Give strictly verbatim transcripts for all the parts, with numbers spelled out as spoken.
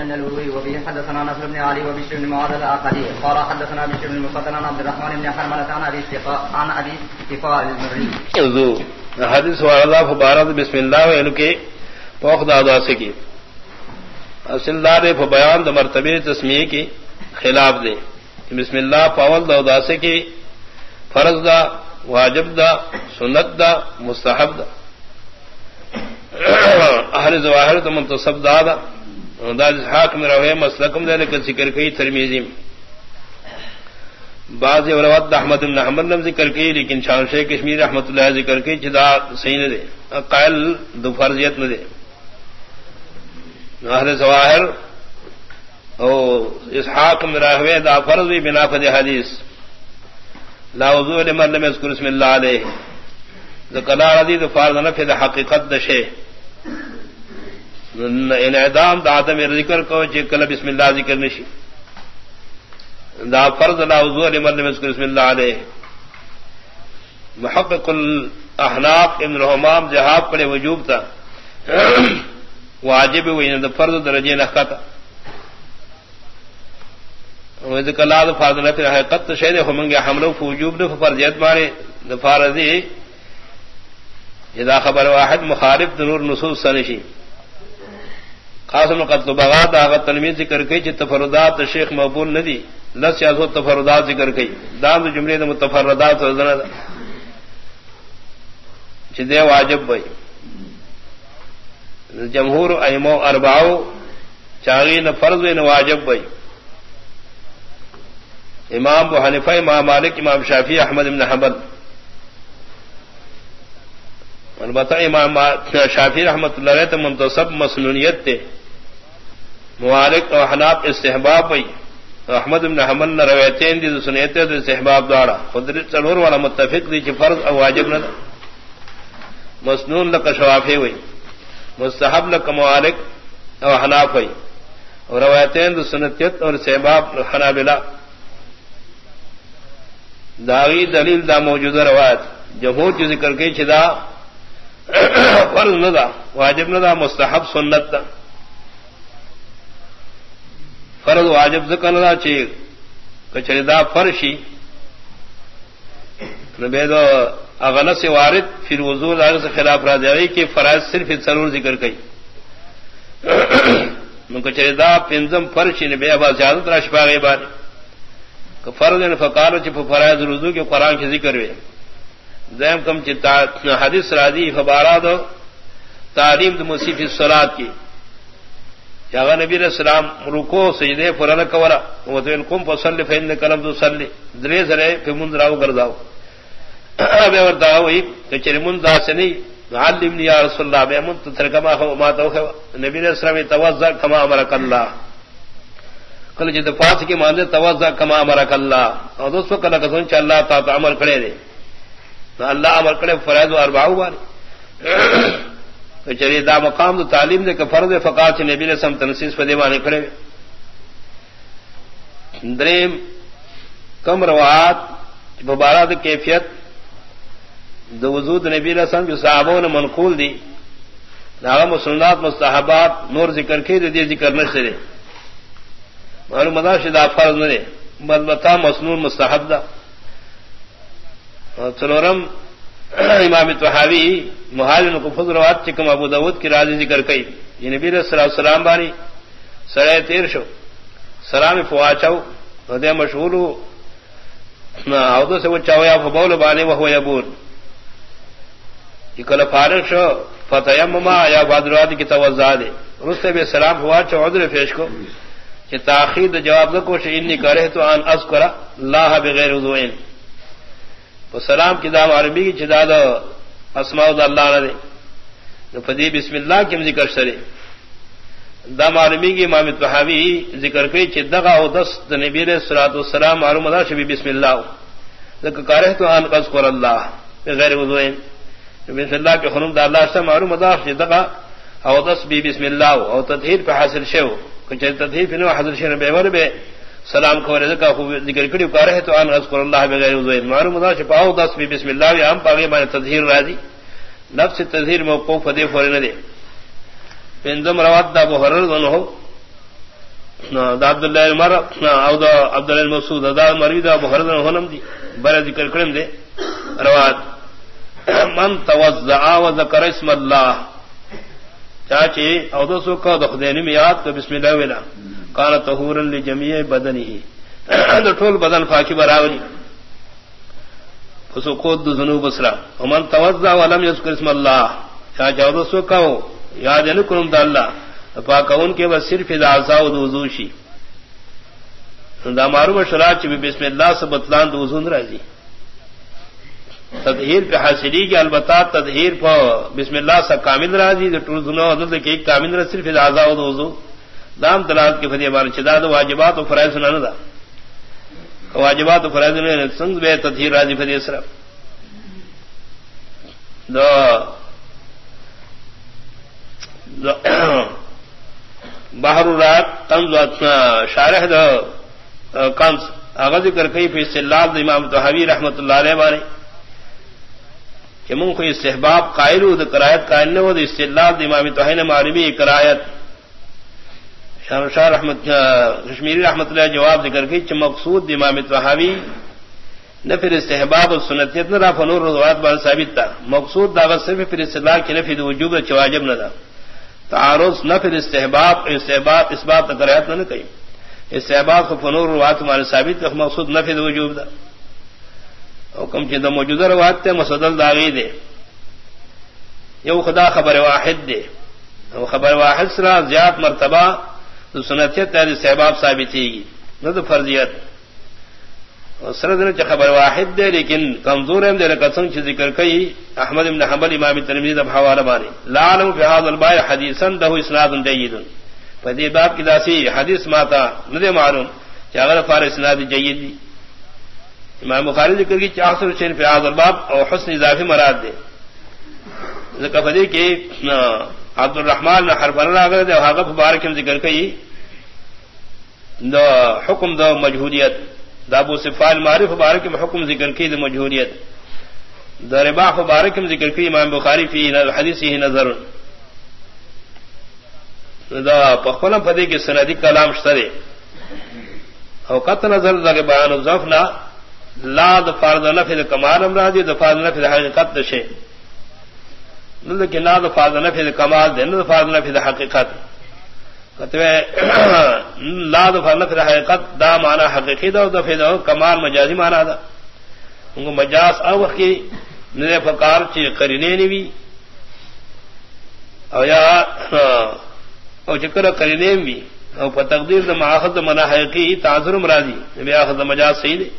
النلوي وبه حدثنا نصر بن علي وبشر بن معاذ العقدي قال حدثنا بشر بن المفضل عن عبد الرحمن بن حرملة عن ابي استفاء عن ابي استفاء المري حدیث والا فبارات بسم اللہ وینو کے پوخ دادا سے کی اصل دار بیان د مرتبے تسمیہ کی خلاف دے بسم اللہ پاول دا سے کی فرض دا واجب دا سنت دا مستحب دا اہل ظواہر تو منتصب دا دا دا اسحاق میں روے مسلکم دے لیکن ذکر کی ترمیزی بعض روایت احمد بن حنبل نے ذکر کی لیکن شان شیخ کشمیر رحمۃ اللہ ذکر کی جدا صحیح نہ دے قائل دو فرضیت نہ دے اہل ظواہر او اسحاق میں روے دا فرض بھی بنا فد حدیث لا وضوء لمن لم يذكر اسم الله عليه ذکر حدیث فرض نہ فد حقیقت دشے انعدام دا عدم ذکر کو جے کل بسم اللہ ذکر نشی دا فرض لا وضوء لمن لم يذكر اسم الله عليه محقق الاحناف ابن الحمام جہاد پڑے وجوب تھا واجب ہوئی نہ فرض درجے نہ خطا ذکر لا فرض نہ پھر حقیقت شے نے ہمنگے حملو وجوب نہ فرضیت مارے فرضی اذا خبر واحد مخالف نور نصوص سنشی خاصن قتل بغات اگر تلمیذ ذکر کی کہ تفردات شیخ مقبول ندی لس یا تفردات ذکر کی دام جملے نے متفردات وزنا چدے واجب بھائی جمہور ائمہ اربعو چاغین فرض و واجب بھائی امام ابو حنیفہ امام مالک امام شافعی احمد بن حنبل البتہ امام شافعی رحمۃ اللہ علیہ منتصب مسنونیت تھے موالک اور حناف استحباب بھائی احمد بن حنبل نے روایتین دی سنیت ہے استحباب دوڑا قدرت سرور والا متفق دی کہ فرض اور واجب نہ مسنون لک شوافی ہوئی مستحب لک موالک اور حناف ہوئی اور روایتین دی سنتیت اور استحباب حنابلہ داغی دلیل دا موجودہ روایت جمہور کی ذکر کی چدا فرض نہ دا واجب نہ دا مستحب سنت دا فرض واجب ذکر نہ چی کچریدا فرشی نبی دو اغنى سے وارد پھر وضو دار سے خلاف راضی کہ فرائض صرف ضرور ذکر کئی من کچریدا پنزم فرشی نبی ابا زیادت راشپا گئی بار کہ فرض نے فقار چ فرائض وضو کے قرآن کے ذکر ہوئے زم کم چتا حدیث راضی فبارات تعلیم مسیح الصلاۃ کی یا نبی علیہ السلام رکوع سجدے فرن کورا و ان قم فصلی فإن کلم تصلی درے زرے پہ منذراو گرداو ابے ورتا ہوئی کہ چرمن داسنی علمنی یا رسول اللہ بے من ترکما ما تو نبی علیہ السلام توضا کما امرک اللہ کل جد فاس کی مان توضا کما امرک اللہ اور دوسروں کلا کسن چ اللہ تعالی عمل کرے دے اللہ عمل کرے فرائض و اربعو والے چلیے دا مقام تو تعلیم دے کہ فرض فقات سے نبی نے سم تنسیس پہ دیوانے کھڑے دریم کم روایات مبارات کیفیت دو وجود نبی نے سم جو صحابوں نے منقول دی نام سنات مستحبات نور ذکر کی دے ذکر نہ سے معلوم مدا شدا فرض نہ دے بلبتا مسنون مستحب دا سلورم امام طحاوی مہاجر کو فضل روات چکم ابو داود کی راضی ذکر کئی یہ نبی علیہ الصلوۃ والسلام بانی سرے تیر شو سلام فواچو دے مشہور او سے وچاو یا فبول بانی وهو یبون یہ کل فارغ شو فتیمم یا بادرات کی توضع دے رستے بے سلام فواچو عذر پیش کو کہ تاخیر جواب کو انی کرے تو ان اذکر اللہ بغیر وضوء سلام کی دام عربی کی چداد اسماء اللہ نہ دے فدی بسم اللہ کی ذکر شرے دام عربی کی امام طحاوی ذکر کی چدغا او دس نبی علیہ الصلوۃ والسلام معلوم دا شبی بسم اللہ ذکر کرے تو ان اذکر اللہ بغیر وضوء بسم اللہ کے حروف دا اللہ سے معلوم دا چدغا او دس بی بسم اللہ او تطہیر پہ حاصل شو کچھ تطہیر پہ نو حاصل شو بے ور بے سلام کو رضا ذکر کڑی کار ہے تو ان اذکر اللہ بغیر وضوء معلوم دا چپاو دس بھی بسم اللہ یا ہم پاگے میں تطہیر راضی نفس تطہیر موقوف دے فور نہ دے پندم روات دا ابو ہرر دونوں عبد الله عمر او دا عبد الله مسعود دا مرید ابو هريره هنم دي بر ذکر کړم دي روایت من توضع وذكر اسم الله چاچی او دو سو کو د خدای نیم یاد کو بسم الله ویلا قال طهورا لجميع بدنه د ټول بدن پاکي براوري فسو کو د ذنوب اسرا ومن توضع ولم يذكر اسم الله چاچی او دو سو کو یاد نه کوم د الله پاکون کے بس صرف اعضاء و وضو شی دا معلوم شرع چ بسم اللہ سے بطلان د وضو راضی تطہیر پہ حاصلی کی البتہ تطہیر پہ بسم اللہ سے کامل راضی د ټول دنو حضرت کے کامل را صرف اعضاء و وضو دام دلالت کے فدیہ بار چدا د واجبات و فرائض نہ دا واجبات و فرائض نے سنگ بے تطہیر راضی فدیہ سرا دو بحر الرات تنز شارح دا کنز آغاز کر کئی فی استحلال دا امام طحاوی رحمت اللہ علیہ بارے کہ من کو استحباب قائل ہو دا قرائت قائل نہ ہو دا استحلال دا امام طحاوی نے معلومی قرائت شان شاہ رحمت کشمیری رحمت اللہ جواب ذکر کئی چھ مقصود دا امام طحاوی نہ پھر استحباب و سنتیت نہ را فنور روایت بار ثابت تھا مقصود دا غصہ پھر استحلال کی نفی دا وجوب دا چواجب نہ دا تعارض نفل استحباب استحباب اس بات قرائت نہ کہی استحباب کو فنور روایت ہمارے ثابت کا مقصود نفل وجوب دا حکم چہ موجودہ روایت تے مسدل داغی دے یو خدا خبر واحد دے او خبر واحد سرا زیاد مرتبہ تو سنتیت تے استحباب ثابت ہی نہ تو فرضیت سرد نے خبر واحد دے لیکن کمزور ہے میرے قسم چ ذکر کئی احمد بن حنبل امام ترمذی دا حوالہ بانی لا علم فی هذا الباب حدیثا له اسناد جيد فدی باب کی داسی حدیث ماتا نہ معلوم کہ اگر فار اسناد جيد دی امام بخاری ذکر کی چاثر شین فی هذا الباب او حسن اضافی مراد دے ذکر فدی کہ عبد الرحمن حرب اگر دے حقف مبارک ذکر کئی دا حکم دا مجہولیت دا ابو صفال معرف مبارک میں حکم ذکر کی دا مجہولیت دا رباح مبارک میں ذکر کی امام بخاری فی حدیثی نظر دا پخولا پدے کی سندی کلام شترے او قط نظر دا بیان الضعفنا لا دا فرض نفی دا کمال امراضی دا فرض نفی دا حقیقت دا شے لیکن لا دا فرض نفی دا کمال دے نا دا فرض نفی دا حقیقت لا دفع نفر حقیقت دا معنی حقیقی دا دفع دا کمال مجازی معنی دا ان کو مجاز او وقی نرے فقار چی قرینے نوی او یا او چکر قرینے بھی او پا تقدیر دا معاخذ دا منع حقیقی تعذر مرادی نبی آخذ دا مجاز صحیح دے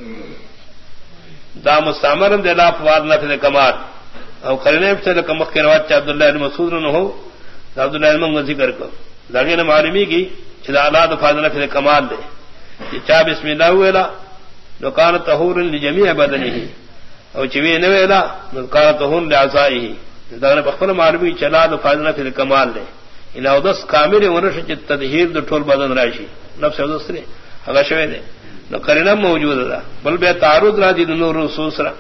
دا مستعمرن دے لا فواد نفر کمال او قرینے بھی چلے کمخ کے روات چا عبداللہ ابن مسعود نہ ہو دا عبداللہ ابن ذکر کو لگے معلومی کی چلا اللہ فاضل فی کمال دے چا بسم اللہ ویلا نو کان طہور لجميع بدنه او چوی نہ ویلا نو کان طہور لاعضائه دا نے بخل معلومی چلا اللہ فاضل فی کمال دے الا ودس کامل ورش تطہیر دو ټول بدن راشی نفس ودسرے هغه شوی دے نو قرینه موجود ده بل به تعارض راځي د نور رسول سره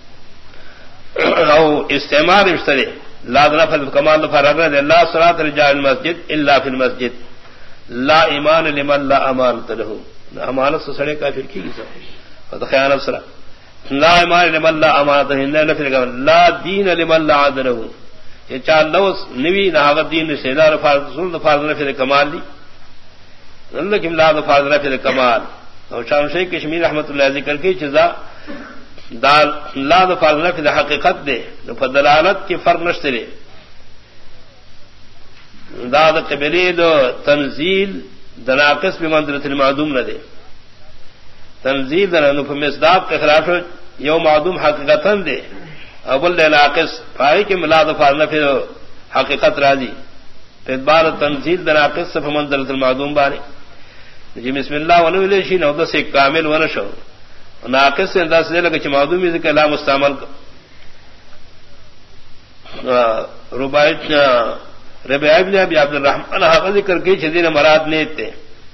او استعمال مشتري لا نفل کمال فرغ لا صلاۃ رجال المسجد الا فی المسجد لا ایمان لمن لا امانت له امانت سے سڑے کافر کی سب خیانت سرا لا ایمان لمن لا امانت له نفل لا دین لمن لا عدل له یہ چار لفظ نوی نہ دین سے دار فرض فرض نفل کمال دی لیکن لا فرض نفل کمال اور شان شیخ کشمیر رحمۃ اللہ ذکر کی جزا دال لا دفعل نفی دا حقیقت دے فدلالت کی فرق نشترے دا دا قبلی دا تنزیل دا ناقص بمندرت المعدوم نہ دے تنزیل دا نفی مصداق کے خلاف یو معدوم حقیقتا دے اول دے ناقص فائی کے لا دفعل نفی دا حقیقت راضی پھر بار تنزیل دا ناقص سے بمندرت المعدوم بارے جی بسم اللہ ونو الیشی نو دا سے کامل ونشو ناقص سے انداز دے لگا چھ معدومی ذکر لا مستعمل رباعت ربیع ابن ابی عبد الرحمن حق ذکر کی چھدین مراد نیت تے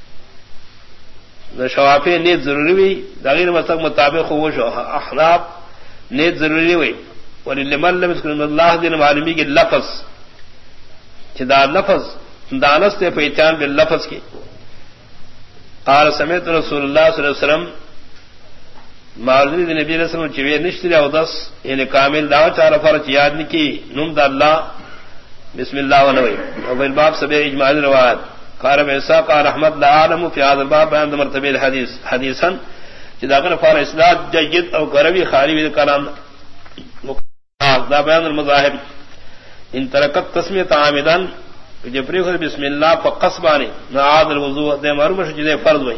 شوافی نیت ضروری ہوئی داغیر مسلک مطابق خوش احناب نیت ضروری ہوئی ولی لمن لم یذکر اللہ دین معلومی کی لفظ چھدا لفظ دانست پہچان باللفظ کی قال سمعت رسول الله صلی اللہ علیہ وسلم مولوی نبی رسول چوی نشتری او دس یعنی کامل دا چار فرض یاد نکی نم دا اللہ بسم اللہ ونوی او بالباب سبی اجماع روایت قال عیسیٰ قال احمد لا عالم فی هذا الباب بیان مرتبہ الحدیث حدیثا جدا کر فار اسناد جید او غربی خالی کلام دا بیان المذاہب ان ترکت تسمیت عامدا جبری خود بسم اللہ فقصبانی نعاد الوضوء دے مرمش جدے فرض وئی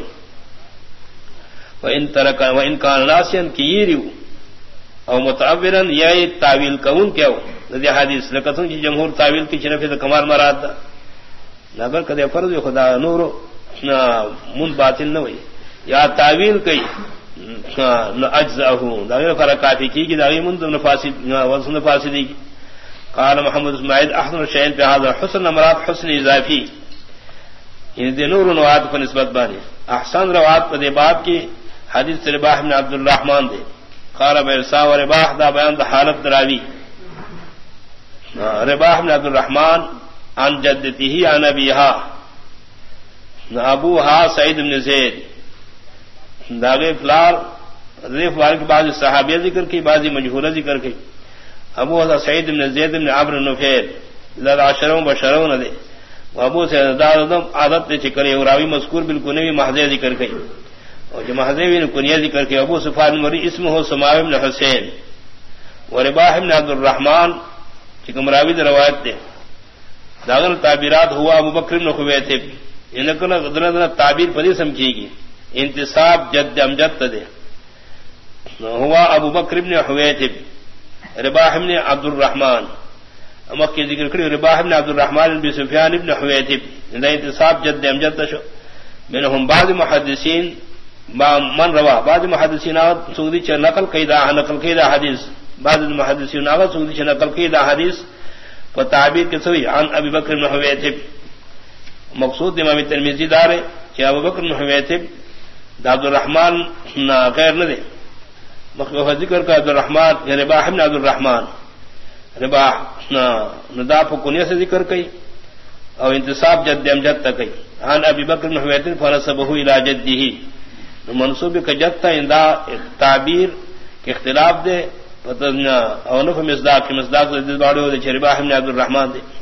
وان ترک وان کان ناسیا کیریو او متعبرا یہ تعویل کون کیا دے حدیث لکتن کی جمہور تعویل کی چنفی تے کمال مراد نگر کدے فرض خدا نور من باطل نہ ہوئی یا تعویل کئی نہ اجزاہ دا غیر فرقاتی کی کہ دا من نفاسد وزن فاسدی قال محمد اسماعیل احسن شیء في هذا حسن مراد حسن اضافی ان دے نور روات کو نسبت بانی احسن روات پر باب کی حدیث رباح بن عبد الرحمن دے قال برسا و رباح دا بیان دا حالت دراوی رباح بن عبد الرحمن عن جدته عن ابيها ابوها سعید بن زید داغے فلار ریف وال کے بعض صحابیہ ذکر کی بعضی مجہولہ ذکر کی ابو حضرت سعید بن زید بن عمرو نفیل ذات عشروں بشروں دے ابو سے دادم عادت نے چکرے اور راوی مذکور بالکنوی محض ذکر کی اور جو محض نے کنیہ ذکر کی ابو سفیان مری اسم ہو سماع بن حسین ورباح بن عبد الرحمن چکم راوی روایت دے داغن تعبیرات ہوا ابو بکر بن خویتب انکن قدرت تعبیر پدی سمجھے گی انتصاب جد امجد دے ہوا ابو بکر بن خویتب رباح بن عبد الرحمن اما کی ذکر کری رباح بن عبد الرحمن بن سفیان بن حویتب ان انتصاب جد امجد شو منهم بعض محدثین من روا بعض محدثین سعودی چ نقل قیدا نقل قیدا حدیث بعض محدثین اگر سعودی چ نقل قیدا حدیث و تعبیر کے سوی عن ابی بکر بن حویتب مقصود امام ترمذی دار ہے کہ ابو بکر بن حویتب عبد الرحمن غیر نہ دے مخلوق ذکر کا عبد الرحمن یعنی رباح بن عبد الرحمن رباح نداف کنیہ سے ذکر کی اور انتصاب جد امجد تک کی عن ابی بکر بن حویتب فنسبه الى جده منسوب کا جد تھا اندا تعبیر کے اختلاف دے اور نفع مصداق کے مصداق سے باڑے دے رباح بن عبد الرحمن دے